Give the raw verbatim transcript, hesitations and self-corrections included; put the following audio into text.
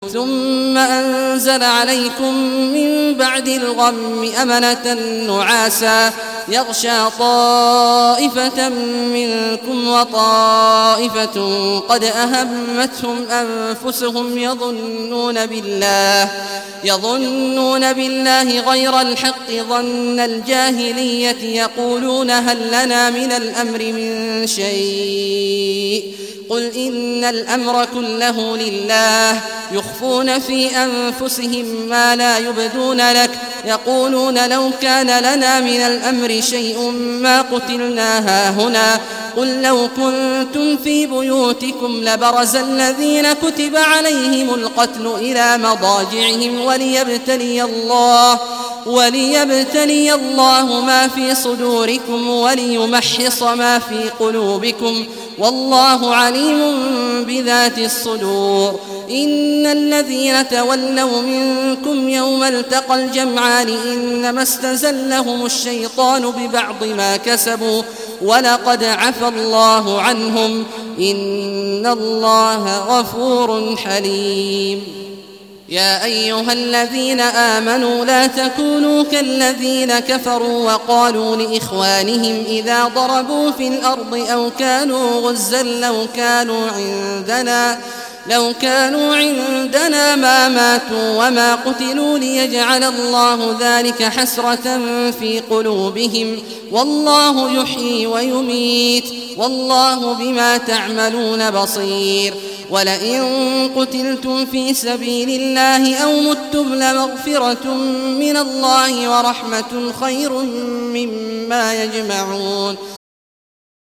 ثم أنزل عليكم من بعد الغم أمنة نعاسا يغشى طائفة منكم وطائفة قد أهمتهم أنفسهم يظنون بالله يظنون بالله غير الحق ظن الجاهلية يقولون هل لنا من الأمر من شيء قل إن الأمر كله لله يخفون في أنفسهم ما لا يبدون لك يقولون لو كان لنا من الأمر شيء ما قتلنا هاهنا قل لو كنتم في بيوتكم لبرز الذين كتب عليهم القتل إلى مضاجعهم وليبتلي الله وليبتلي الله ما في صدوركم وليمحص ما في قلوبكم والله عليم بذات الصدور إن الذين تولوا منكم يوم التقى الجمعان إنما استزلهم الشيطان ببعض ما كسبوا ولقد عفى الله عنهم إن الله غفور حليم يا أيها الذين آمنوا لا تكونوا كالذين كفروا وقالوا لإخوانهم إذا ضربوا في الأرض أو كانوا غزا لو كانوا عندنا لو كانوا عندنا ما ماتوا وما قتلوا ليجعل الله ذلك حسرة في قلوبهم والله يحيي ويميت والله بما تعملون بصير ولئن قتلتم في سبيل الله أو متم لمغفرة من الله ورحمة خير مما يجمعون